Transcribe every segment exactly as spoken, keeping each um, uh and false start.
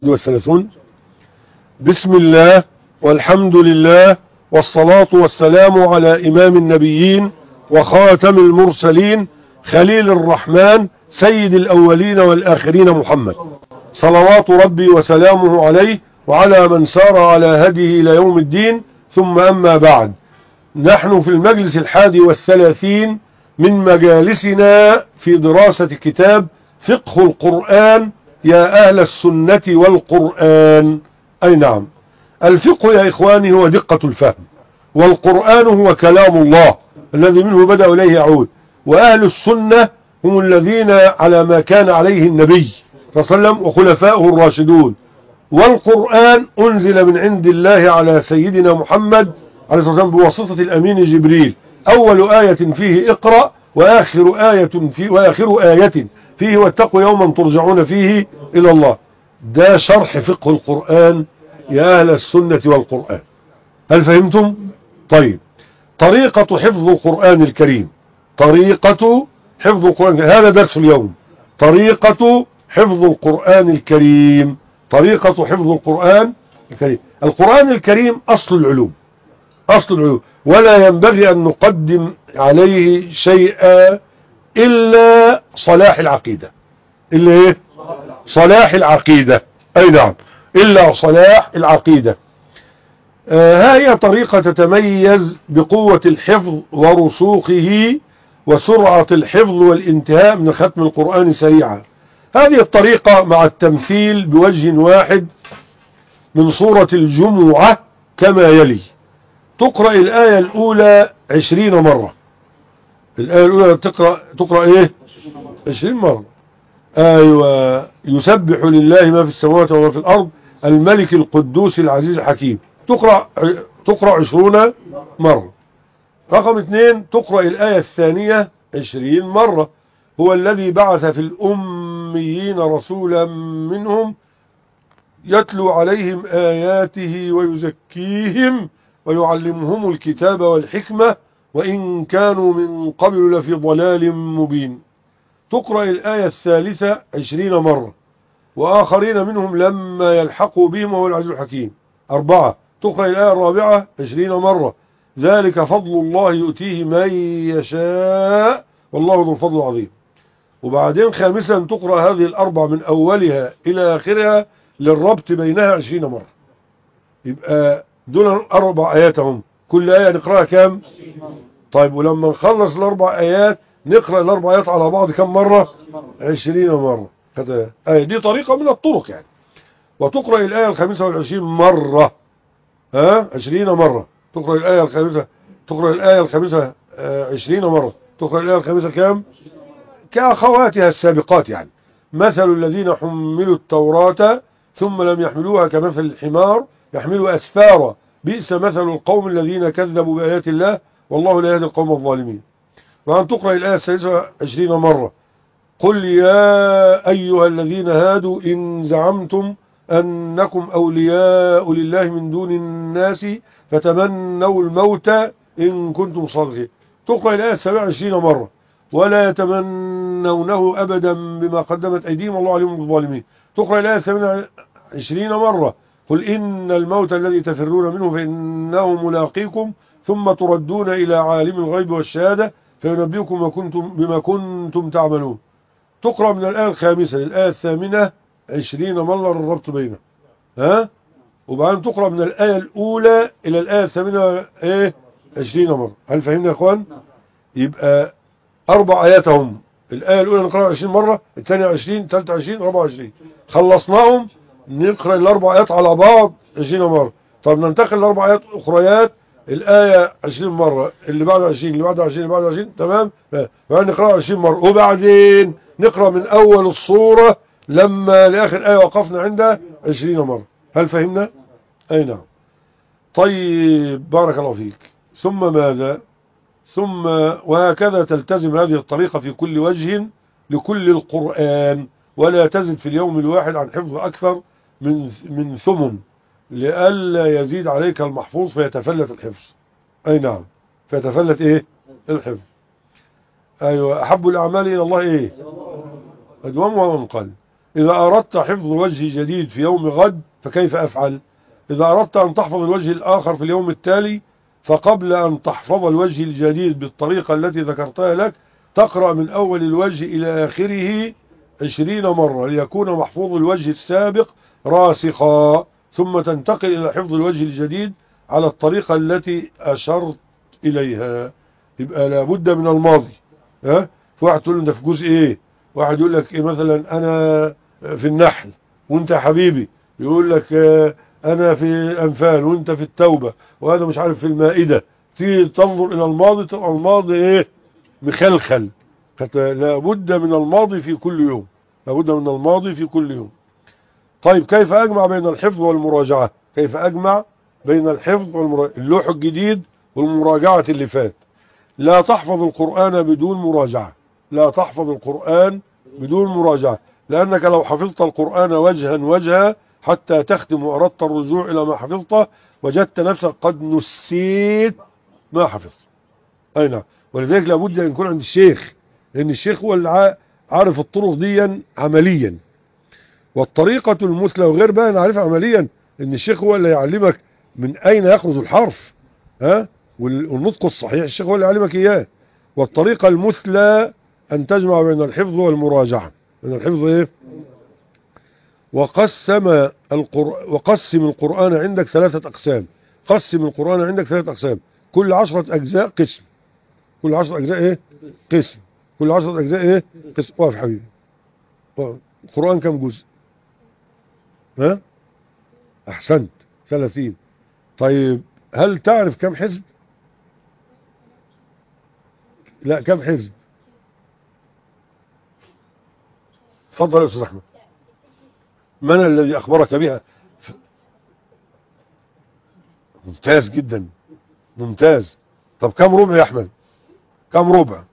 والثلاثون. بسم الله والحمد لله والصلاة والسلام على إمام النبيين وخاتم المرسلين خليل الرحمن سيد الأولين والآخرين محمد صلوات ربي وسلامه عليه وعلى من سار على هديه إلى يوم الدين. ثم أما بعد، نحن في المجلس الحادي والثلاثين من مجالسنا في دراسة كتاب فقه القرآن يا أهل السنة والقرآن. أي نعم، الفقه يا إخواني هو دقة الفهم، والقرآن هو كلام الله الذي منه بدأ إليه يعود، وأهل السنة هم الذين على ما كان عليه النبي صلى الله عليه وسلم وخلفائه الراشدون، والقرآن أنزل من عند الله على سيدنا محمد عليه الصلاة والسلام بواسطة الأمين جبريل. أول آية فيه اقرأ، وآخر آية فيه وآخر آية فيه واتقوا يوما ترجعون فيه إلى الله. ده شرح فقه القرآن يا أهل السنة والقرآن. هل فهمتم؟ طيب، طريقة حفظ القرآن الكريم. طريقة حفظ القرآن، هذا درس اليوم. طريقة حفظ القرآن الكريم. طريقة حفظ القرآن الكريم. القرآن الكريم أصل العلوم، أصل العلوم، ولا ينبغي أن نقدم عليه شيئا إلا صلاح العقيدة. إلا إيه؟ صلاح العقيدة. أي نعم، إلا صلاح العقيدة. آه هي طريقة تتميز بقوة الحفظ ورسوخه وسرعة الحفظ والانتهاء من ختم القرآن سريعا. هذه الطريقة مع التمثيل بوجه واحد من سورة الجمعة كما يلي: تقرأ الآية الأولى عشرين مرة. الآية الأولى تقرأ, تقرأ إيه؟ عشرين مرة. أيوة. يسبح لله ما في السماوات وما في الأرض الملك القدوس العزيز الحكيم. تقرأ تقرأ عشرون مرة. رقم اثنين، تقرأ الآية الثانية عشرين مرة: هو الذي بعث في الأميين رسولا منهم يتلو عليهم آياته ويزكيهم ويعلمهم الكتاب والحكمة وإن كانوا من قبل لفي ضلال مبين. تقرأ الآية الثالثة عشرين مرة: وآخرين منهم لما يلحقوا بهم وهو العزيز الحكيم. أربعة، تقرأ الآية الرابعة عشرين مرة: ذلك فضل الله يؤتيه من يشاء والله ذو الفضل العظيم. وبعدين خامسا، تقرأ هذه الأربع من أولها إلى آخرها للربط بينها عشرين مرة. يبقى دول أربع آيات هم، كل آية نقرأها كام؟ طيب، ولما نخلص الأربع آيات نقرأ الأربع آيات على بعض كم مرة؟ عشرين مرة. آية دي طريقة من الطرق يعني. وتقرأ الآية الخامسة والعشرين مرة. ها؟ عشرين مرة. تقرأ الآية الخامسة تقرأ الآية الخامسة عشرين مرة. تقرأ الآية الخامسة كام؟ كأخواتها السابقات يعني. مثل الذين حملوا التوراة ثم لم يحملوها كمثل الحمار يحمل أسفارا بئس مثل القوم الذين كذبوا بآيات الله والله لا يهدي القوم الظالمين. وأن تقرأ الآية السادسة عشرين مرة: قل يا أيها الذين هادوا إن زعمتم أنكم أولياء لله من دون الناس فتمنوا الموت إن كنتم صادقين. تقرأ الآية السابعة عشرين مرة: ولا يتمنونه أبدا بما قدمت أيديهم والله عليم بالظالمين. تقرأ الآية الثامنة عشرين مرة: قل إن الموت الذي تفرون منه فإنه ملاقيكم ثم تردون إلى عالم الغيب والشهادة فينبئكم بما كنتم, بما كنتم تعملون. تقرأ من الآية الخامسة للآية الثامنة عشرين مرة الربط بينها. ها؟ وبعدين تقرأ من الآية الأولى إلى الآية الثامنة إيه؟ عشرين مرة. هل فهمنا يا أخوان؟ يبقى أربع آيات هم. الآية الأولى نقرأ عشرين مرة، الثانية عشرين، الثالثة عشرين، رابعة عشرين. خلصناهم نقرأ الأربع آيات على بعض عشرين مرة. طب ننتقل لأربع آيات أخريات، الآية عشرين مرة، اللي بعد عشرين، اللي بعد عشرين، اللي بعد عشرين. تمام؟ بعدين نقرأ عشرين مرة، وبعدين نقرأ من أول الصورة لما لآخر آية وقفنا عندها عشرين مرة. هل فهمنا؟ أي نعم. طيب، بارك الله فيك. ثم ماذا؟ ثم وهكذا تلتزم هذه الطريقة في كل وجه لكل القرآن، ولا تزد في اليوم الواحد عن حفظ أكثر من من ثمن لئلا يزيد عليك المحفوظ فيتفلت الحفظ. أي نعم، فيتفلت إيه؟ الحفظ. أيوة. أحب الأعمال إلى الله إيه؟ أدومها ومن قل. إذا أردت حفظ وجه جديد في يوم غد فكيف أفعل؟ إذا أردت أن تحفظ الوجه الآخر في اليوم التالي، فقبل أن تحفظ الوجه الجديد بالطريقة التي ذكرتها لك تقرأ من أول الوجه إلى آخره عشرين مرة ليكون محفوظ الوجه السابق راسخا، ثم تنتقل إلى حفظ الوجه الجديد على الطريقة التي أشرت إليها. يبقى لابد من الماضي. ها؟ في واحد تقول له أنت في جزء إيه؟ واحد يقول لك إيه مثلا أنا في النحل وأنت يا حبيبي يقول لك أنا في الأنفال وأنت في التوبة وهذا مش عارف في المائدة. تيجي تنظر إلى الماضي تبقى الماضي إيه؟ مخلخل. لابد من الماضي في كل يوم، لابد من الماضي في كل يوم. طيب كيف أجمع بين الحفظ والمراجعة؟ كيف أجمع بين الحفظ والمراجعة؟ اللوح الجديد والمراجعة اللي فات. لا تحفظ القرآن بدون مراجعة، لا تحفظ القرآن بدون مراجعة، لأنك لو حفظت القرآن وجها وجها حتى تختم وأردت الرجوع إلى ما حفظته وجدت نفسك قد نسيت ما حفظت. أي نعم. ولذلك لابد أن يكون عند الشيخ، لأن الشيخ هو اللي عارف الطرق دي عمليا. والطريقة المثلى وغير بقى نعرفها عمليا، ان الشيخ هو اللي يعلمك من اين يخرج الحرف، ها، والنطق الصحيح الشيخ هو اللي يعلمك اياه. والطريقة المثلى ان تجمع بين الحفظ والمراجعة. بين الحفظ ايه؟ وقسم القرآن وقسم القرآن عندك ثلاثة اقسام. قسم القرآن عندك ثلاثة اقسام، كل عشرة اجزاء قسم. كل عشرة اجزاء ايه؟ قسم. كل عشرة اجزاء ايه؟ قسم. واقف حبيبي. القرآن كم جزء؟ ها؟ احسنت، ثلاثين. طيب هل تعرف كم حزب؟ لا، كم حزب؟ تفضل يا استاذ احمد. من الذي اخبرك بها؟ ممتاز جدا، ممتاز. طب كم ربع يا احمد؟ كم ربع؟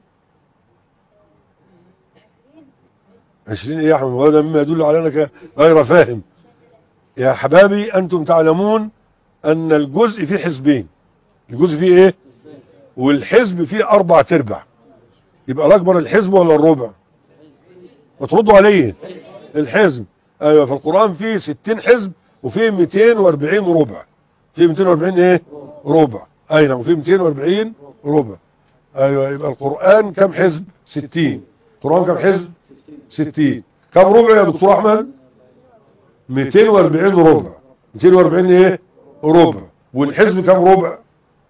عشرين ايه يا احمد؟ وهذا مما يدل على انك غير فاهم. يا حبابي انتم تعلمون ان الجزء فيه حزبين. الجزء فيه ايه؟ والحزب فيه اربع تربع. يبقى الاكبر الحزب ولا الربع؟ وتردوا عليه. الحزب. ايوه، في القرآن فيه ستين حزب وفيه مئتين واربعين ربع. فيه مئتين واربعين ايه؟ ربع. اي نعم، وفيه مئتين واربعين ربع. ايوه، يبقى القرآن كم حزب؟ ستين. القرآن كم حزب؟ ستين. كم ربع يا دكتور احمد؟ مئتين واربعين ربع. مئتين واربعين ايه؟ ربع. والحزب كم ربع؟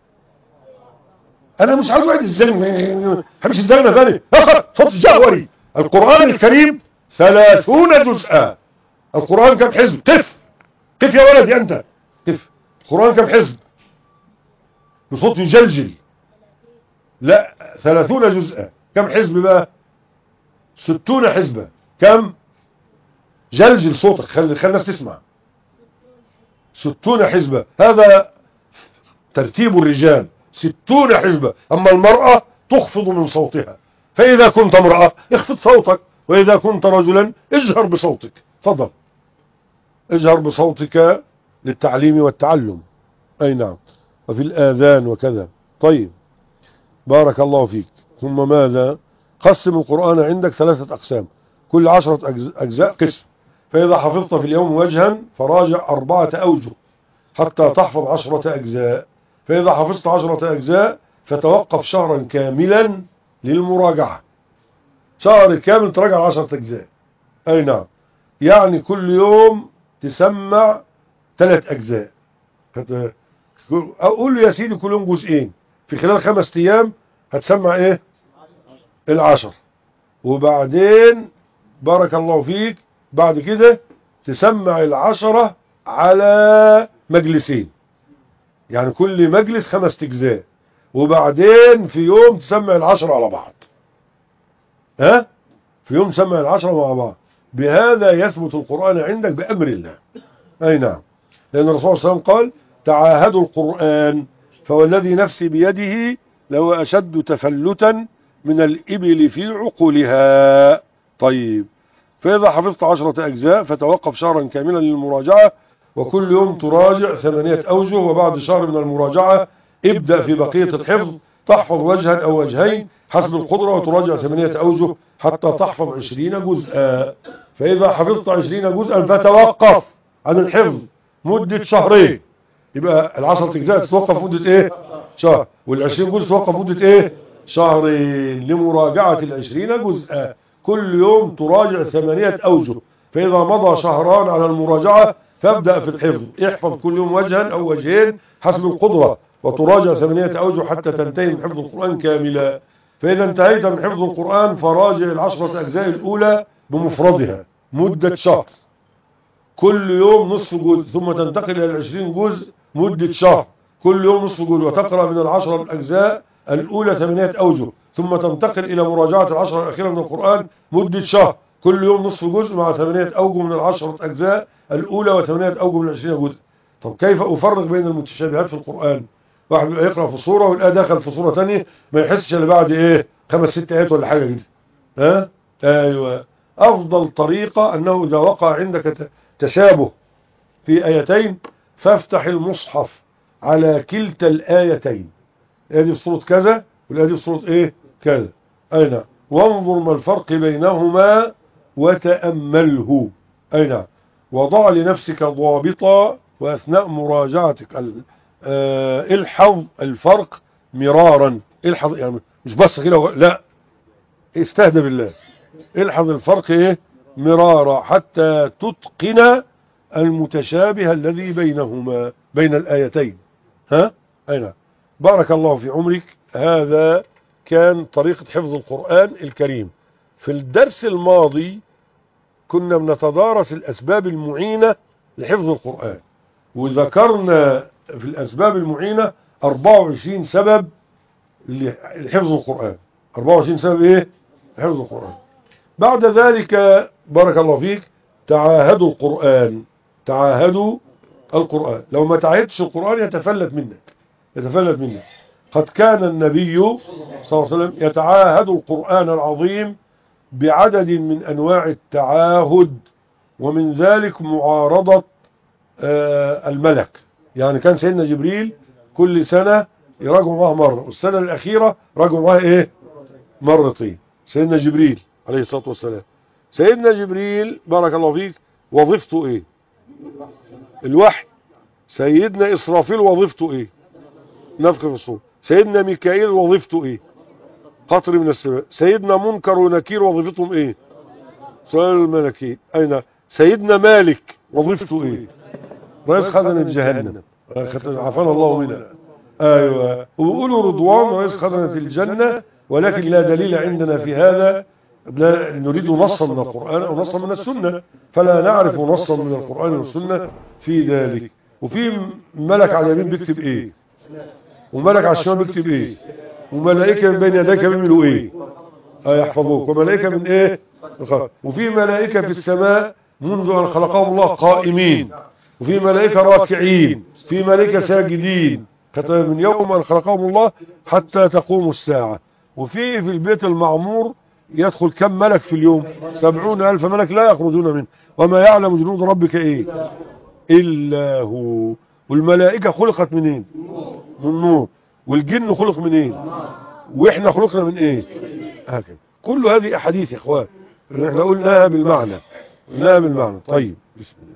انا مش عايز واحد الزلمه مش الزلمه ثاني اخر صوت جهوري. القرآن الكريم ثلاثون جزءا. القرآن كم حزب؟ قف قف يا ولدي انت، قف. القرآن كم حزب؟ بصوت يجلجل. لا، ثلاثون جزءا. كم حزب بقى؟ ستون حزبا. كم؟ جلجل صوتك، خلي خلي الناس تسمع. ستون حزبا، هذا ترتيب الرجال. ستون حزبا. اما المرأة تخفض من صوتها، فاذا كنت امرأة اخفض صوتك، واذا كنت رجلا اجهر بصوتك. تفضل، اجهر بصوتك للتعليم والتعلم. اي نعم، وفي الاذان وكذا. طيب، بارك الله فيك. ثم ماذا؟ قسم القرآن عندك ثلاثة اقسام، كل عشرة اجزاء قسم. فاذا حفظت في اليوم وجها فراجع اربعة اوجه حتى تحفظ عشرة اجزاء. فاذا حفظت عشرة اجزاء فتوقف شهرا كاملا للمراجعة. شهر كامل تراجع عشرة اجزاء. اي نعم، يعني كل يوم تسمع ثلاث اجزاء. اقول له يا سيدي كل يوم جزئين، في خلال خمس ايام هتسمع ايه؟ العشر. وبعدين بارك الله فيك بعد كده تسمع العشرة على مجلسين، يعني كل مجلس خمس اجزاء. وبعدين في يوم تسمع العشرة على بعض. ها؟ في يوم تسمع العشرة مع بعض. بهذا يثبت القرآن عندك بأمر الله. أي نعم، لأن الرسول صلى الله عليه وسلم قال تعاهدوا القرآن فوالذي نفسي بيده لو أشد تفلتا من الإبل في عقولها. طيب، فإذا حفظت عشرة أجزاء فتوقف شهرا كاملا للمراجعة، وكل يوم تراجع ثمانية أوجه. وبعد شهر من المراجعة ابدأ في بقية الحفظ، تحفظ وجها أو وجهين حسب القدرة، وتراجع ثمانية أوجه حتى تحفظ عشرين جزءا. فإذا حفظت عشرين جزءا فتوقف عن الحفظ مدة شهرين، يبقى العشرة أجزاء تتوقف مدة إيه؟ شهر، والعشرين جزء تتوقف مدة إيه؟ شهرين، لمراجعة العشرين جزءا. كل يوم تراجع ثمانية أوجه، فإذا مضى شهران على المراجعة فابدأ في الحفظ، احفظ كل يوم وجها أو وجهين حسب القدرة، وتراجع ثمانية أوجه حتى تنتهي من حفظ القرآن كاملا. فإذا انتهيت من حفظ القرآن فراجع العشرة أجزاء الأولى بمفردها مدة شهر، كل يوم نصف جزء، ثم تنتقل إلى العشرين جزء مدة شهر، كل يوم نصف جزء، وتقرأ من العشرة الأجزاء الأولى ثمانية أوجه، ثم تنتقل إلى مراجعة العشرة الأخيرة من القرآن مدة شهر، كل يوم نصف جزء مع ثمانية أوجه من العشرة أجزاء الأولى وثمانية أوجه من العشرين جزء. طب كيف أفرق بين المتشابهات في القرآن؟ واحد يقرأ في صورة والآية دخل في صورة ثانية ما يحسش إلا بعد إيه خمس ست آيات ولا حاجة كده. ها؟ أيوه. أفضل طريقة أنه إذا وقع عندك تشابه في آيتين فافتح المصحف على كلتا الآيتين، الآية دي في صورة كذا والآية دي في صورة إيه كذا، أي نعم، وانظر ما الفرق بينهما وتأمله، أي نعم، وضع لنفسك ضابطا وأثناء مراجعتك آه الحظ الفرق مرارا، الحظ يعني مش بس كده، لا استهدى بالله، الحظ الفرق ايه مرارا حتى تتقن المتشابه الذي بينهما بين الآيتين. ها أي نعم. بارك الله في عمرك. هذا كان طريقة حفظ القرآن الكريم. في الدرس الماضي كنا بنتدارس الأسباب المعينة لحفظ القرآن، وذكرنا في الأسباب المعينة أربعة وعشرين سبب لحفظ القرآن، أربعة وعشرين سبب إيه لحفظ القرآن. بعد ذلك بارك الله فيك تعاهدوا القرآن، تعاهدوا القرآن، لو ما تعاهدتش القرآن يتفلت منك، يتفلت منك. قد كان النبي صلى الله عليه وسلم يتعاهد القرآن العظيم بعدد من أنواع التعاهد، ومن ذلك معارضة آه الملك. يعني كان سيدنا جبريل كل سنة يراجعوا معه مرة، والسنة الأخيرة راجعوا معه إيه مرتين. سيدنا جبريل عليه الصلاة والسلام، سيدنا جبريل بارك الله فيك وظيفته إيه؟ الوحي. سيدنا إسرافيل وظيفته إيه؟ نفخ في الصور. سيدنا ميكائيل وظيفته إيه؟ قطر من السماء. سيدنا منكر ونكير وظيفتهم إيه؟ سؤال الملكين. أين سيدنا مالك وظيفته إيه؟ رئيس خزنة جهنم، عافانا الله منها. أيوة. وبيقولوا رضوان رئيس خزنة الجنة، ولكن لا دليل عندنا في هذا، لا نريد نصا من القرآن أو نصا من السنة، فلا نعرف نصا من القرآن والسنة في ذلك. وفي ملك على اليمين بيكتب إيه؟ وملك على الشمال بيكتب إيه؟ وملائكة من بين يديك بيعملوا إيه؟ يحفظوك. وملائكة من إيه؟ وفي ملائكة في السماء منذ أن خلقهم الله قائمين، وفي ملائكة راكعين، في ملائكة ساجدين من يوم أن خلقهم الله حتى تقوم الساعة. وفي في البيت المعمور يدخل كم ملك في اليوم؟ سبعون ألف ملك لا يخرجون منه، وما يعلم جنود ربك إيه إلا هو. والملائكة خلقت منين؟ من نور. والجن خلق منين؟ وإحنا خلقنا من إيه؟ هكذا. كل هذه أحاديث يا إخوان احنا قلناها بالمعنى، قلناها بالمعنى. طيب بسم الله.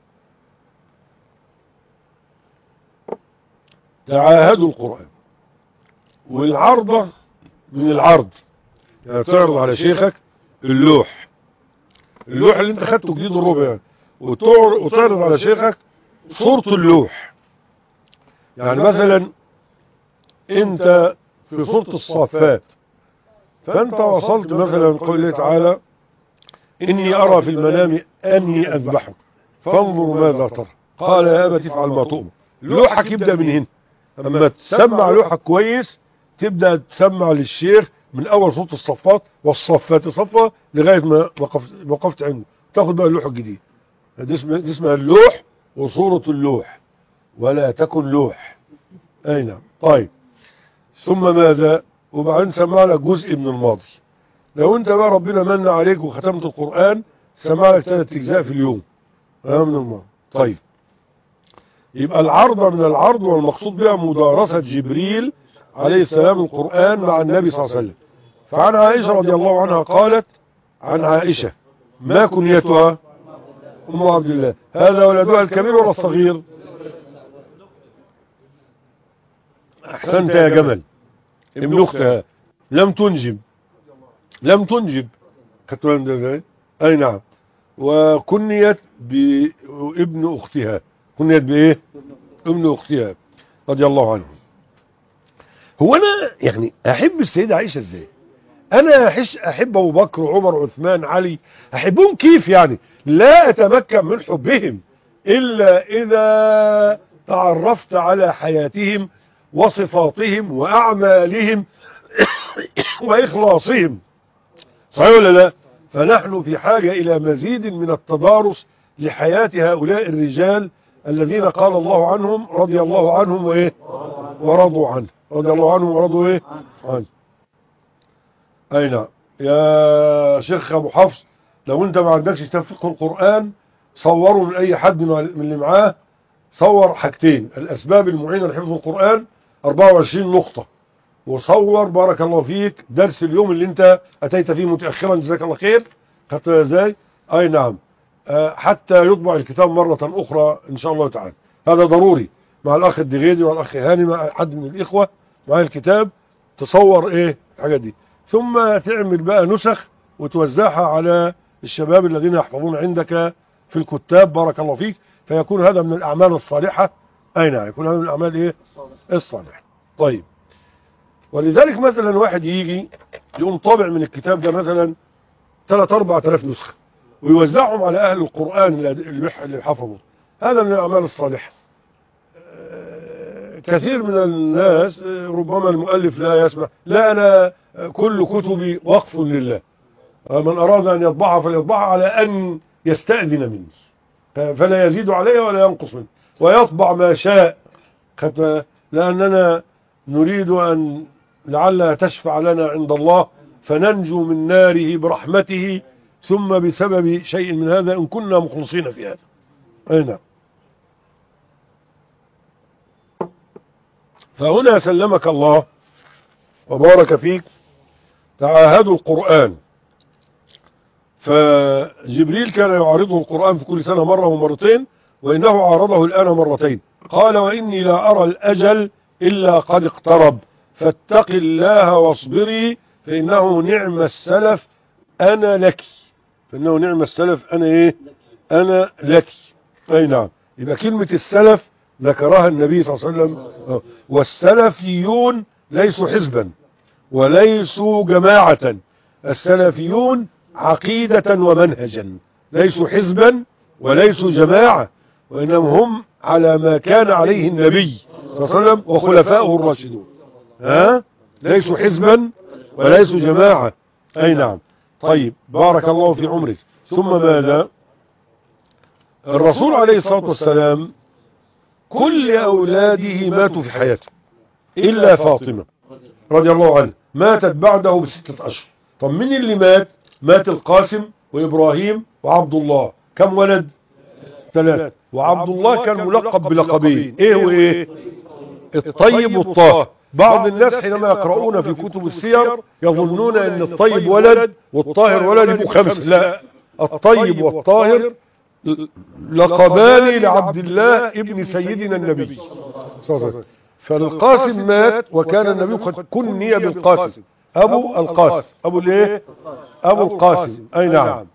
تعاهدوا القرآن. والعرضة من العرض، يعني تعرض على شيخك اللوح، اللوح اللي انت خدته جديد الربع يعني، وتعرض على شيخك صورة اللوح. يعني مثلا انت في صورة الصافات، فانت وصلت مثلا قول الله تعالى اني ارى في المنام اني اذبحك فانظر ماذا ترى قال يا ابت افعل ما تؤمر. لوحك يبدأ من هنا، اما تسمع لوحك كويس تبدأ تسمع للشيخ من اول صوت الصفات والصفات صفة لغاية ما وقفت, وقفت عنده، تاخد بقى اللوح الجديد. دي اسمها اللوح وصورة اللوح، ولا تكن لوح. اي نعم. طيب ثم ماذا؟ وبعدين سمع لك جزء من الماضي. لو انت بقى ربنا من عليك وختمت القرآن سمع لك ثلاث اجزاء في اليوم من الماضي. طيب يبقى العرض من العرض، والمقصود بها مدارسة جبريل عليه السلام القرآن مع النبي صلى الله عليه وسلم. فعن عائشة رضي الله عنها قالت عن عائشة ما كنيتها؟ أم عبد الله. هذا ولدها الكبير ولا الصغير؟ أحسنت يا جمل. ابن أختها لم تنجب، لم تنجب. خدت بالك ازاي؟ أي نعم. وكنيت بابن أختها، كنيت بإيه؟ ابن أختها رضي الله عنه. هو أنا يعني أحب السيدة عائشة إزاي؟ أنا أحش أحب أبو بكر وعمر وعثمان علي، أحبهم كيف يعني؟ لا أتمكن من حبهم إلا إذا تعرفت على حياتهم وصفاتهم وأعمالهم وإخلاصهم. صحيح ولا لا؟ فنحن في حاجة إلى مزيد من التدارس لحياة هؤلاء الرجال الذين قال الله عنهم رضي الله عنهم وإيه ورضوا عنه، رضي الله عنهم ورضوا إيه عنه. أي نعم. يا شيخ أبو حفص، لو أنت ما عندكش كتاب فقه القرآن صوروا من أي حد من اللي معاه، صور حاجتين: الأسباب المعينة لحفظ القرآن أربعة وعشرين نقطة، وصور بارك الله فيك درس اليوم اللي أنت أتيت فيه متأخرا جزاك الله خير. خدت ازاي؟ أي نعم. أه حتى يطبع الكتاب مرة أخرى إن شاء الله تعالى. هذا ضروري مع الأخ الدغيدي والأخ هاني مع حد من الإخوة مع الكتاب، تصور إيه الحاجات دي، ثم تعمل بقى نسخ وتوزعها على الشباب الذين يحفظون عندك في الكتاب بارك الله فيك، فيكون هذا من الأعمال الصالحة. أي نعم، يكون هذا من الأعمال إيه الصالحة. طيب، ولذلك مثلا واحد يجي يقوم طابع من الكتاب ده مثلا ثلاث أربعة آلاف نسخة ويوزعهم على أهل القرآن اللي حفظوا، هذا من الأعمال الصالحة. كثير من الناس ربما المؤلف لا يسمع، لا أنا كل كتبي وقف لله، من أراد أن يطبعها فليطبعها على أن يستأذن مني، فلا يزيد عليها ولا ينقص منه، ويطبع ما شاء، لأننا نريد أن لعلها تشفع لنا عند الله فننجو من ناره برحمته، ثم بسبب شيء من هذا إن كنا مخلصين في هذا. أي نعم. فهنا سلمك الله وبارك فيك تعاهدوا القرآن، فجبريل كان يعارضه القرآن في كل سنة مرة ومرتين، وإنه عارضه الآن مرتين. قال: وإني لا أرى الأجل إلا قد اقترب فاتق الله واصبري فإنه نعم السلف أنا لك، فإنه نعم السلف أنا إيه أنا لك. أي نعم. يبقى كلمة السلف ذكرها النبي صلى الله عليه وسلم. والسلفيون ليسوا حزبا وليسوا جماعة، السلفيون عقيدة ومنهجا، ليسوا حزبا وليسوا جماعة، وإنهم هم على ما كان عليه النبي صلى الله عليه وسلم وخلفائه الراشدون. ها؟ ليسوا حزبا وليسوا جماعة. أي نعم. طيب، بارك الله في عمرك. ثم ماذا؟ الرسول عليه الصلاة والسلام كل أولاده ماتوا في حياته إلا فاطمة رضي الله عنها، ماتت بعده بستة أشهر. طب من اللي مات؟ مات القاسم وإبراهيم وعبد الله. كم ولد؟ ثلاث. وعبد الله كان ملقب بلقبين، إيه وإيه؟ الطيب والطاهر. بعض الناس حينما يقرؤون في كتب السير يظنون أن الطيب ولد والطاهر ولد يبقوا خمس. لا، الطيب والطاهر لقبان لعبد الله ابن سيدنا النبي صلى الله عليه وسلم. فالقاسم مات وكان النبي قد كني بالقاسم، أبو القاسم، أبو الايه؟ أبو القاسم. أي نعم.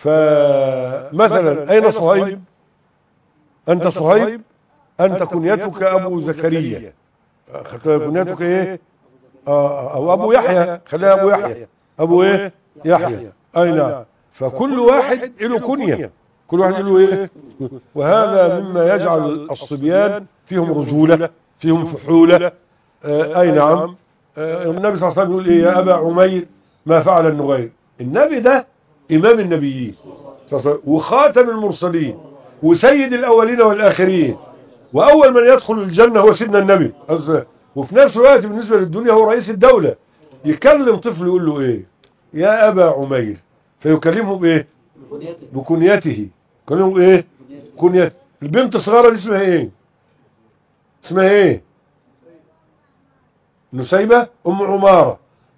فمثلا أين صهيب؟ أنت صهيب، أنت كنيتك أبو زكريا، كنيتك إيه؟ آه أو أبو يحيى، خليها أبو يحيى، أبو إيه؟ يحيى. أي نعم. فكل واحد له كنية، كل واحد له إيه؟ وهذا مما يجعل الصبيان فيهم رجولة، فيهم فحولة. آه أي نعم. آه النبي صلى الله عليه وسلم يقول إيه؟ يا أبا عمير ما فعل النغير. النبي ده إمام النبيين وخاتم المرسلين وسيد الأولين والآخرين، وأول من يدخل الجنة هو سيدنا النبي، وفي نفس الوقت بالنسبة للدنيا هو رئيس الدولة. يكلم طفل يقول له إيه؟ يا أبا عمير، فيكلمه بإيه؟ بكنيته. يكلمه بإيه؟ كنيته. البنت الصغيرة دي اسمها إيه؟ اسمها إيه؟ نسيبة أم عمارة.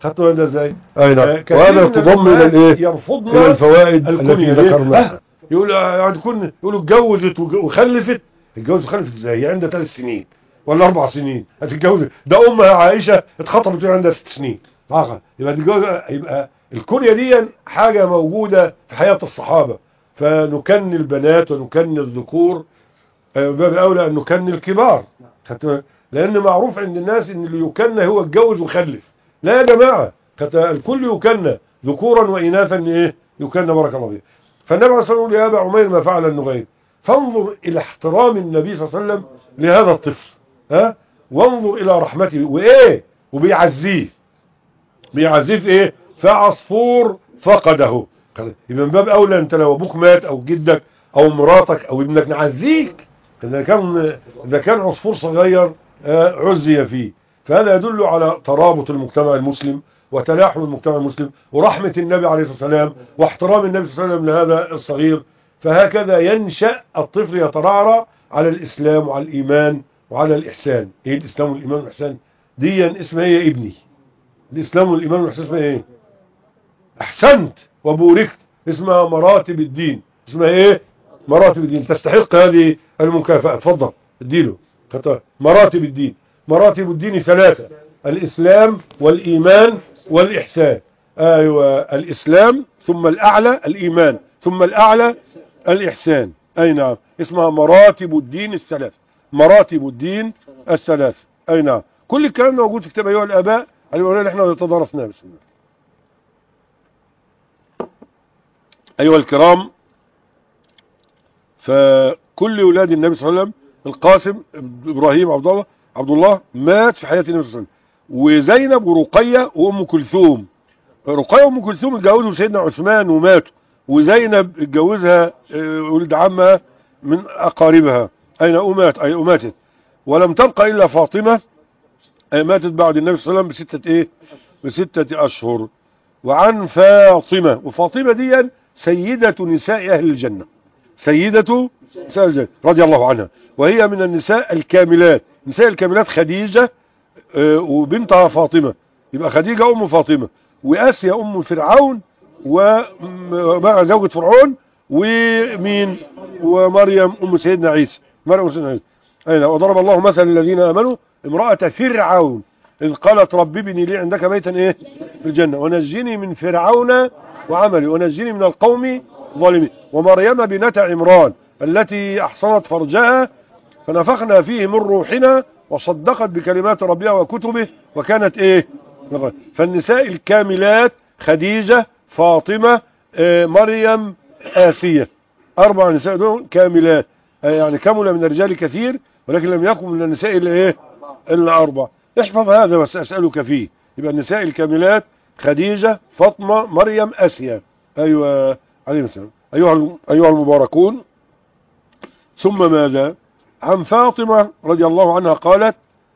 خدتوا ده ازاي؟ اي نعم. آه، وهذا تضم الى الايه؟ يرفضنا الى الفوائد التي ذكرناها. يقول يعني تكون يقولوا اتجوزت وخلفت. اتجوزت وخلفت ازاي؟ هي عندها ثلاث سنين ولا اربع سنين هتتجوز؟ ده امها عائشه اتخطبت وهي عندها ست سنين. يبقى تتجوز. يبقى الكنيه دي حاجه موجوده في حياه الصحابه، فنكن البنات ونكن الذكور باب اولى ان نكن الكبار، لان معروف عند الناس ان اللي يكن هو اتجوز وخلف. لا يا جماعه، الكل يكن ذكورا واناثا ايه يكن. بارك الله فيك. فالنبي عليه الصلاه والسلام يقول يا ابا عمير ما فعل النغير. فانظر الى احترام النبي صلى الله عليه وسلم لهذا الطفل، ها، وانظر الى رحمته وايه وبيعزيه. بيعزيه في ايه؟ فعصفور فقده. يبقى من باب اولى انت لو ابوك مات او جدك او مراتك او ابنك نعزيك. اذا كان اذا كان عصفور صغير عزي فيه. فهذا يدل على ترابط المجتمع المسلم وتلاحم المجتمع المسلم ورحمة النبي عليه الصلاة والسلام واحترام النبي صلى الله عليه وسلم لهذا الصغير. فهكذا ينشأ الطفل يترعرع على الإسلام وعلى الإيمان وعلى الإحسان. إيه الإسلام والإيمان والإحسان؟ دي اسمها إيه يا ابني؟ الإسلام والإيمان والإحسان اسمها إيه؟ أحسنت وبوركت. اسمها مراتب الدين. اسمها إيه؟ مراتب الدين. تستحق هذه المكافأة. اتفضل اديله مراتب الدين. مراتب الدين ثلاثة: الإسلام والإيمان والإحسان. أيوة، الإسلام ثم الأعلى الإيمان ثم الأعلى الإحسان. أي نعم، اسمها مراتب الدين الثلاث. مراتب الدين الثلاث. أي نعم. كل الكلام موجود في كتاب أيها الآباء اللي احنا تدارسناه. بسم الله. أيها الكرام، فكل أولاد النبي صلى الله عليه وسلم القاسم إبراهيم عبد الله عبد الله مات في حياة النبي صلى الله عليه وسلم. وزينب ورقية وأم كلثوم. رقية وأم كلثوم اتجوزوا سيدنا عثمان وماتوا، وزينب اتجوزها ولد عمها من أقاربها. أين أمات؟ أي أماتت. ولم تبقى إلا فاطمة، ماتت بعد النبي صلى الله عليه وسلم بستة إيه؟ بستة أشهر. وعن فاطمة، وفاطمة دي سيدة نساء أهل الجنة. سيدة نساء الجنة رضي الله عنها، وهي من النساء الكاملات. نساء الكاملات خديجة وبنتها فاطمة. يبقى خديجة أم فاطمة، وآسيا أم فرعون ومع زوجة فرعون، ومين؟ ومريم أم سيدنا عيسى. مريم أم سيدنا عيسى. أين وضرب الله مثل الذين آمنوا امرأة فرعون إذ قالت رب ابني لي عندك بيتا إيه في الجنة ونجني من فرعون وعملي ونجني من القوم الظالمين. ومريم بنت عمران التي أحصنت فرجها فنفخنا فيه من روحنا وصدقت بكلمات ربها وكتبه وكانت إيه. فالنساء الكاملات خديجة، فاطمة، آه، مريم، آسية. أربع نساء دول كاملات. آه، يعني كمل من الرجال كثير ولكن لم يكن من النساء إلا إيه إلا أربع. احفظ هذا وسأسألك فيه. يبقى النساء الكاملات خديجة، فاطمة، مريم، آسيا. أيوة عليه السلام. أيها أيها المباركون، ثم ماذا؟ عن فاطمة رضي الله عنها قالت: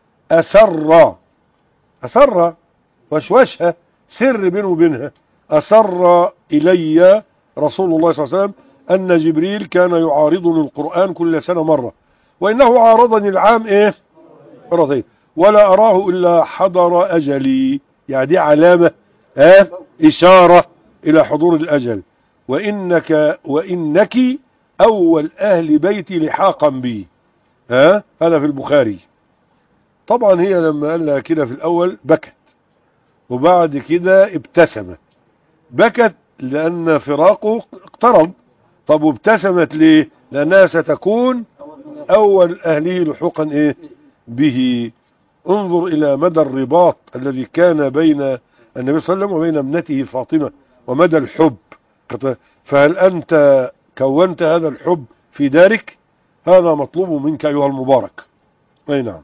أسر أسر وشوشها سر بينه وبينها. أسر إلي رسول الله صلى الله عليه وسلم أن جبريل كان يعارضني القرآن كل سنة مرة، وإنه عارضني العام إيه مرتين، ولا أراه إلا حضر أجلي. يعني دي علامة ها إشارة إلى حضور الأجل. وإنك وإنك أول أهل بيتي لحاقا بي. ها هذا في البخاري. طبعا هي لما قال لها كده في الأول بكت، وبعد كده ابتسمت. بكت لأن فراقه اقترب. طب وابتسمت ليه؟ لأنها ستكون أول أهله لحوقا إيه به. انظر إلى مدى الرباط الذي كان بين النبي صلى الله عليه وسلم وبين ابنته فاطمة ومدى الحب. فهل أنت كونت هذا الحب في دارك؟ هذا مطلوب منك أيها المبارك. أي نعم.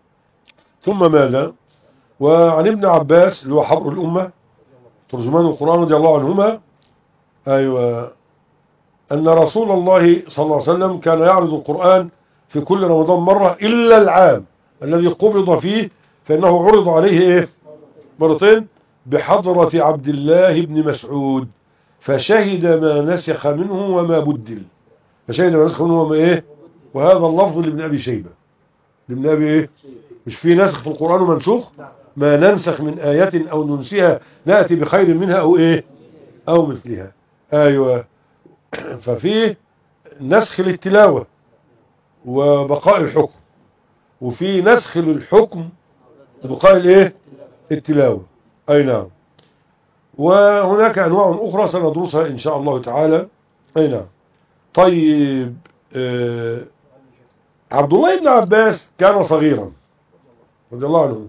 ثم ماذا؟ وعن ابن عباس اللي هو حبر الأمة ترجمان القرآن رضي الله عنهما، أيوة، أن رسول الله صلى الله عليه وسلم كان يعرض القرآن في كل رمضان مرة إلا العام الذي قبض فيه، فإنه عرض عليه إيه مرتين بحضرة عبد الله بن مسعود فشهد ما نسخ منه وما بدل. فشهد ما نسخ منه وما إيه. وهذا اللفظ لابن أبي شيبة. لابن أبي إيه؟ مش في نسخ في القرآن ومنسوخ؟ ما ننسخ من آية أو ننسيها نأتي بخير منها أو إيه أو مثلها. أيوة. ففي نسخ للتلاوة وبقاء الحكم، وفي نسخ للحكم وبقاء الإيه التلاوة. أي نعم. وهناك أنواع أخرى سندرسها إن شاء الله تعالى. أي نعم. طيب، آه عبد الله بن عباس كان صغيرا رضي الله عنه.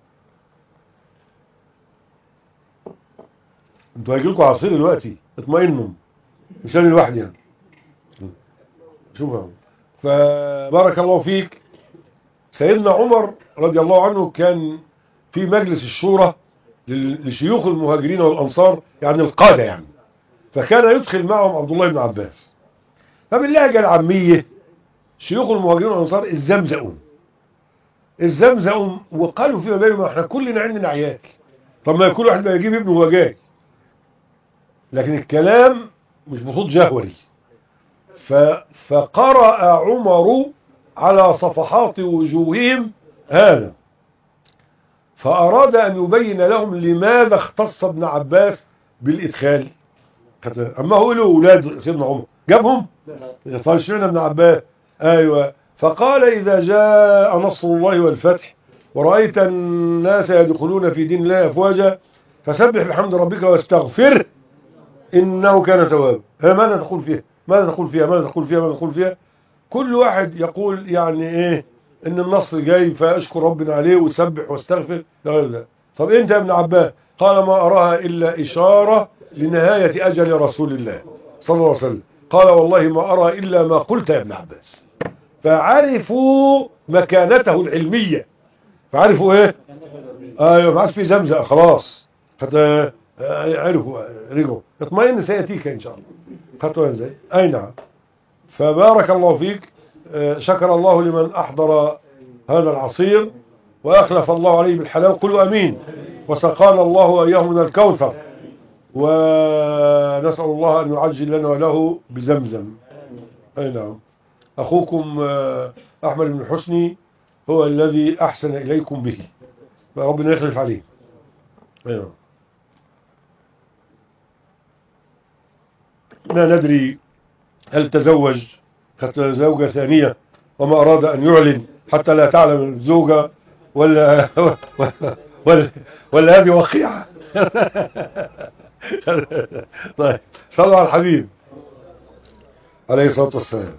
انتوا هيجيلكوا عصير دلوقتي، اطمئنوا، مش انا لوحدي يعني. شوفوا، فبارك الله فيك. سيدنا عمر رضي الله عنه كان في مجلس الشورى لشيوخ المهاجرين والأنصار، يعني القادة يعني، فكان يدخل معهم عبد الله بن عباس. فباللهجة العامية شيوخ المهاجرين والأنصار الزمزقون الزمزقون وقالوا فيما بينهم احنا كلنا عندنا عيال، طب ما كل واحد ما يجيب ابنه وهو جاي. لكن الكلام مش بصوت جهوري. فقرأ عمر على صفحات وجوههم هذا، فأراد أن يبين لهم لماذا اختص ابن عباس بالإدخال. أما هو له أولاد سيدنا عمر جابهم، فاشمعنا ابن عباس. أيوة. فقال إذا جاء نصر الله والفتح ورأيت الناس يدخلون في دين الله أفواجا فسبح بحمد ربك واستغفره إنه كان توابا. ماذا تقول فيها ماذا تقول فيها ماذا تقول فيها ماذا تقول فيها كل واحد يقول يعني إيه إن النصر جاي فأشكر ربنا عليه وسبح واستغفر. لا. طب أنت يا ابن عباس؟ قال ما أراها إلا إشارة لنهاية أجل رسول الله صلى الله عليه وسلم. قال والله ما أرى إلا ما قلت يا ابن عباس. فعرفوا مكانته العلمية، فعرفوا إيه أيوة ما عادش في زمزة خلاص، حتى عرفوا رجعوا. اطمئن سيأتيك إن شاء الله. خطوة ازاي؟ أي نعم. فبارك الله فيك. شكر الله لمن أحضر هذا العصير وأخلف الله عليه بالحلال. قلوا أمين. وسقانا الله وإياه من الكوثر، ونسأل الله أن يعجل لنا وله بزمزم. أي نعم. أخوكم أحمد بن حسني هو الذي أحسن إليكم به، فربنا يخلف عليه. أي نعم. ما ندري هل تزوج حتى زوجة ثانية وما أراد أن يعلن حتى لا تعلم الزوجة ولا ولا, ولا هذه وقيعة. طيب صلوا على الحبيب عليه الصلاة والسلام.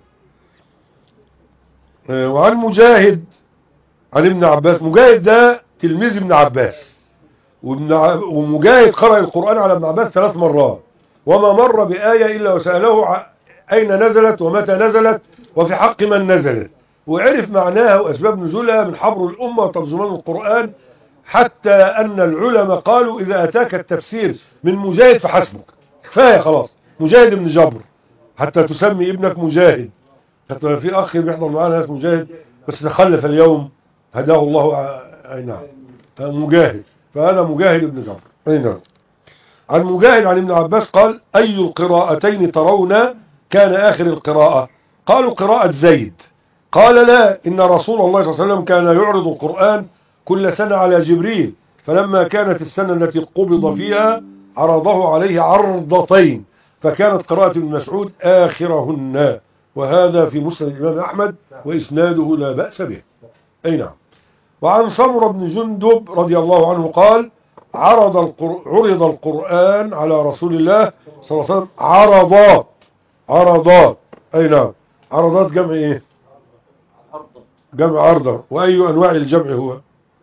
وعن مجاهد عن ابن عباس. مجاهد ده تلميذ ابن عباس، ومجاهد قرأ القرآن على ابن عباس ثلاث مرات، وما مر بآية إلا وسأله أين نزلت ومتى نزلت وفي حق من نزلت، وعرف معناها وأسباب نزولها من حبر الأمة وترجمان القرآن، حتى أن العلماء قالوا إذا أتاك التفسير من مجاهد فحسبك، كفاية خلاص مجاهد بن جبر، حتى تسمي ابنك مجاهد. حتى في أخ بيحضر معنا اسمه مجاهد بس تخلف اليوم هداه الله. أي نعم مجاهد، فهذا مجاهد بن جبر. أي نعم. عن مجاهد عن ابن عباس قال أي القراءتين ترون كان آخر القراءة؟ قالوا قراءة زيد. قال لا، إن رسول الله صلى الله عليه وسلم كان يعرض القرآن كل سنة على جبريل، فلما كانت السنة التي قبض فيها عرضه عليه عرضتين، فكانت قراءة ابن مسعود آخرهن، وهذا في مسند الإمام أحمد وإسناده لا بأس به. أي نعم. وعن سمرة بن جندب رضي الله عنه قال عرض القر... عرض القرآن على رسول الله صلى الله عليه وسلم عرضات عرضات. أي نعم. عرضات جمع إيه؟ جمع عرضة. وأي أنواع الجمع هو؟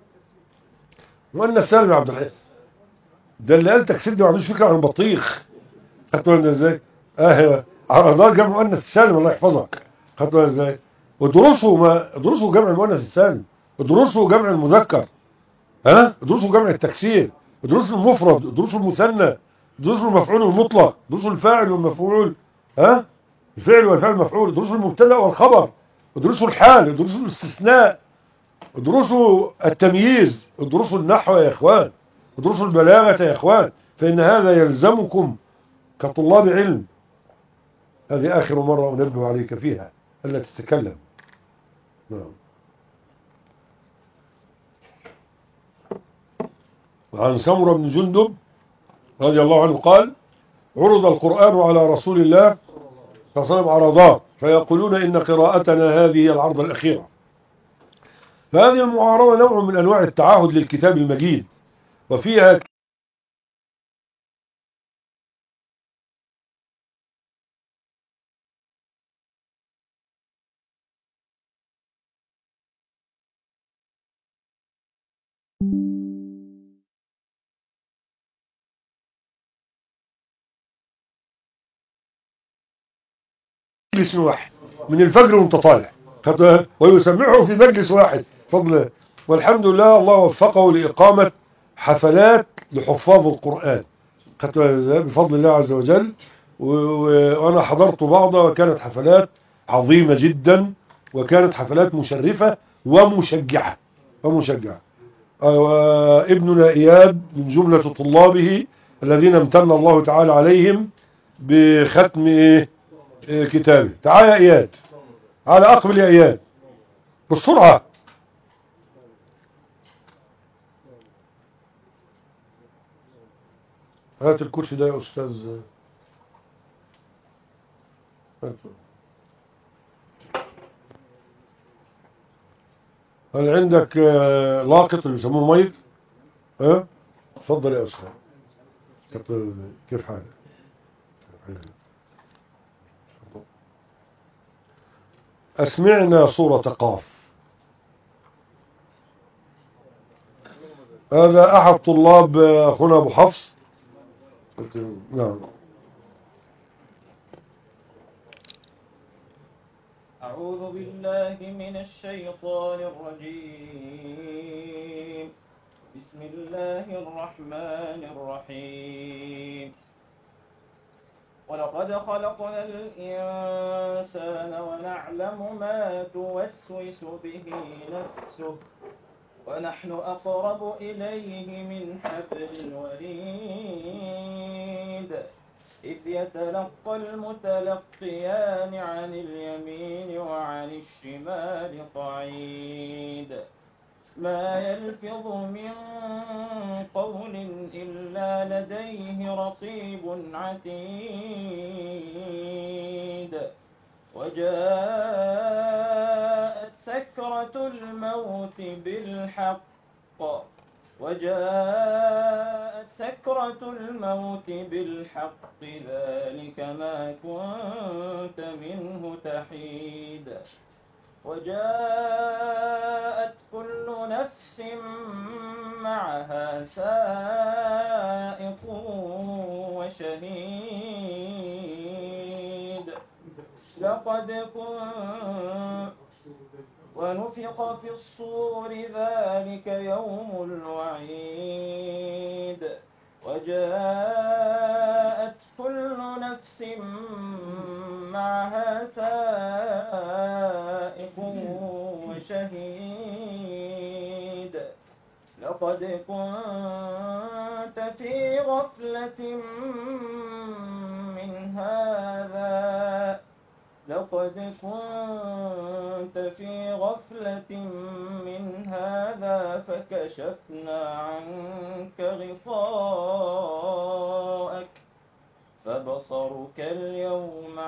وأن السالم يا عبد العزيز ده اللي قال تكسيد ما عندوش فكرة عن البطيخ. خدتوا بالنا ازاي؟ اه عرضات جمع مؤنث السالم الله يحفظك. خدتوا بالنا ازاي؟ ودروسه ما دروسه جمع المؤنث السالم، ودروسه جمع المذكر، ها دروسه جمع التكسير، دروس المفرد، دروس المثنى، دروس المفعول المطلق، دروس الفاعل والمفعول، ها الفعل والفعل المفعول، دروس المبتدا والخبر، ودروس الحال، ودروس الاستثناء، ودروس التمييز، ودروس النحو يا اخوان، ودروس البلاغه يا اخوان. فان هذا يلزمكم كطلاب علم. هذه اخر مره انبه عليك فيها الا تتكلم. نعم. وعن سمرة بن جندب رضي الله عنه قال عرض القرآن على رسول الله صلى الله عليه وسلم عرضات فيقولون إن قراءتنا هذه هي العرض الأخيرة. فهذه المعارضة نوع من أنواع التعاهد للكتاب المجيد، وفيها مجلس واحد من الفجر وانت طالع، ويسمعه في مجلس واحد فضل. والحمد لله الله وفقه لإقامة حفلات لحفاظ القرآن بفضل الله عز وجل، وأنا حضرت بعضها وكانت حفلات عظيمة جدا، وكانت حفلات مشرفة ومشجعة ومشجعة. ابننا إياد من جملة طلابه الذين امتن الله تعالى عليهم بختم كتابه. تعال يا إياد، على أقبل يا إياد بالسرعة. هات الكرسي ده يا أستاذ. هل عندك لاقط اللي يسموه مايك؟ ها اتفضل يا أستاذ. كيف حالك؟ أسمعنا سورة قاف. هذا أحد طلاب أخونا أبو حفص. نعم. أعوذ بالله من الشيطان الرجيم. بسم الله الرحمن الرحيم. ولقد خلقنا الإنسان ونعلم ما توسوس به نفسه ونحن أقرب إليه من حبل الوريد إذ يتلقى المتلقيان عن اليمين وعن الشمال قعيد ما يلفظ من قول إلا لديه رقيب عتيد وجاءت سكرة الموت بالحق وجاءت سكرة الموت بالحق ذلك ما كنت منه تحيد وجاءت كل نفس معها سائق وشهيد لقد كنت ونفخ في الصور ذلك يوم الوعيد وجاءت كل نفس معها سائق وشهيد لقد كنت في غفلة من هذا لقد كنت في غفلة من هذا فكشفنا عنك غطاءك فبصرك اليوم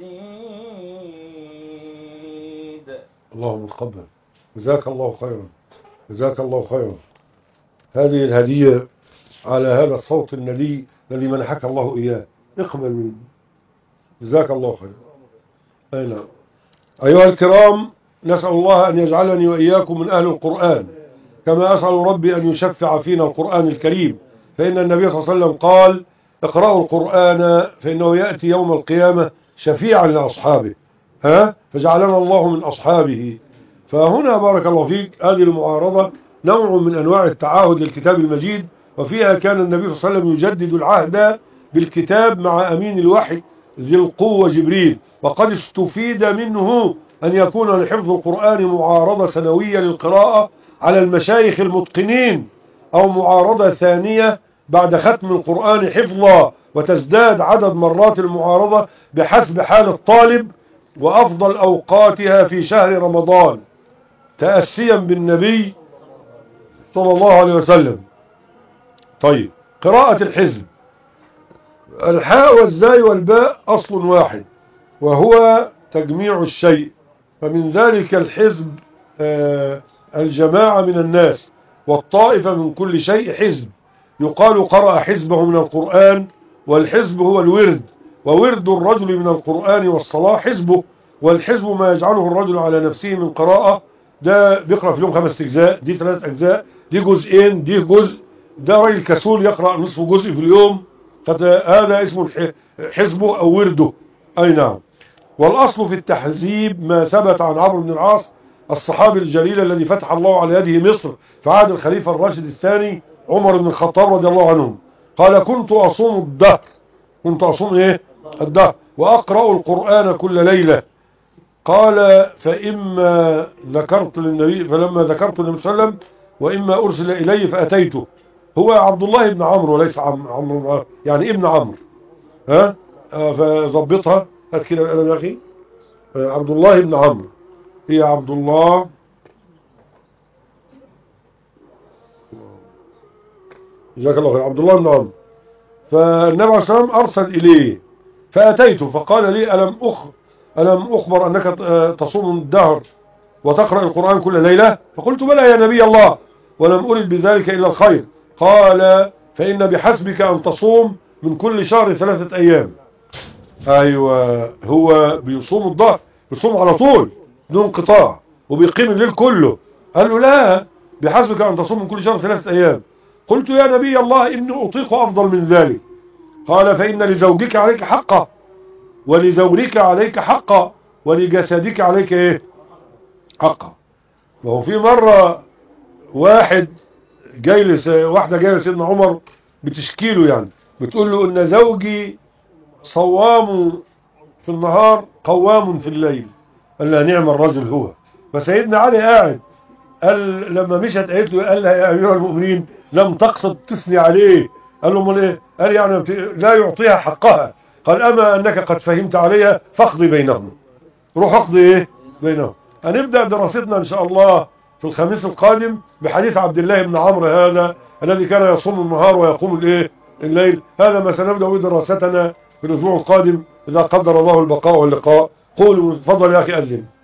حديد. اللهم تقبل. جزاك الله خيرا. جزاك الله خيرا. هذه الهدية على هذا الصوت الندي الذي منحك الله إياه، اقبل منه. جزاك الله خيرا. أي نعم. أيها الكرام، نسأل الله أن يجعلني وإياكم من أهل القرآن، كما أسأل ربي أن يشفع فينا القرآن الكريم، فإن النبي صلى الله عليه وسلم قال اقرأوا القرآن فإنه يأتي يوم القيامة شفيعا لأصحابه، ها فجعلنا الله من أصحابه. فهنا بارك الله فيك هذه المعارضة نوع من أنواع التعاهد للكتاب المجيد، وفيها كان النبي صلى الله عليه وسلم يجدد العهد بالكتاب مع أمين الوحي ذي القوة جبريل، وقد استفيد منه أن يكون لحفظ القرآن معارضة سنوية للقراءة على المشايخ المتقنين، أو معارضة ثانية بعد ختم القرآن حفظا، وتزداد عدد مرات المعارضة بحسب حال الطالب، وأفضل أوقاتها في شهر رمضان تأسيا بالنبي صلى الله عليه وسلم. طيب قراءة الحزب، الحاء والزاي والباء أصل واحد وهو تجميع الشيء، فمن ذلك الحزب آه الجماعة من الناس، والطائفة من كل شيء حزب. يقال قرأ حزبه من القرآن، والحزب هو الورد، وورد الرجل من القرآن والصلاة حزبه، والحزب ما يجعله الرجل على نفسه من قراءة. ده بيقرأ في اليوم خمس أجزاء، دي ثلاث أجزاء، دي جزئين، دي جزء. ده راجل كسول يقرأ نصف جزء في اليوم، هذا اسمه حزبه أو ورده. أي نعم. والأصل في التحزيب ما ثبت عن عمرو بن العاص الصحابي الجليل الذي فتح الله على يده مصر في عهد الخليفة الراشد الثاني عمر بن الخطاب رضي الله عنه، قال كنت أصوم الدهر، كنت أصوم إيه؟ الدهر، وأقرأ القرآن كل ليلة. قال فإما ذكرت للنبي فلما ذكرت للنبي صلى الله عليه وسلم وإما أرسل إليه فأتيته. هو عبد الله بن عمرو وليس عمرو، يعني ابن عمرو. ها آه فظبطها، هات كده القلم يا أخي. آه عبد الله بن عمرو، هي عبد الله جزاك الله خير، عبد الله بن عمرو. فالنبي عليه الصلاة والسلام أرسل إليه فأتيته فقال لي ألم أخ ألم أخبر أنك تصوم الدهر وتقرأ القرآن كل ليلة؟ فقلت بلى يا نبي الله، ولم أرد بذلك إلا الخير. قال فإن بحسبك أن تصوم من كل شهر ثلاثة أيام. أيوة، هو بيصوم الظهر، بيصوم على طول دون انقطاع وبيقيم الليل كله. قال له لا، بحسبك أن تصوم من كل شهر ثلاثة أيام. قلت يا نبي الله إني أطيق أفضل من ذلك. قال فإن لزوجك عليك حقا، ولزوجك عليك حقا، ولجسدك عليك إيه حقا. وهو في مرة واحد جاي لس... واحدة جاية لسيدنا عمر بتشكيله، يعني بتقول له إن زوجي صوام في النهار قوام في الليل. قال لها نعم الرجل هو. فسيدنا علي قاعد، قال لما مشت قالت له، قال لها يا أمير المؤمنين لم تقصد تثني عليه. قال له امال ايه؟ قال يعني لا يعطيها حقها. قال أما أنك قد فهمت عليها فاقضي بينهم، روح اقضي ايه بينهم. هنبدأ دراستنا إن شاء الله في الخميس القادم بحديث عبد الله بن عمرو هذا الذي كان يصوم النهار ويقوم الايه الليل. هذا ما سنبدأ بدراستنا في الأسبوع القادم إذا قدر الله البقاء واللقاء. قولوا تفضل يا أخي أذن.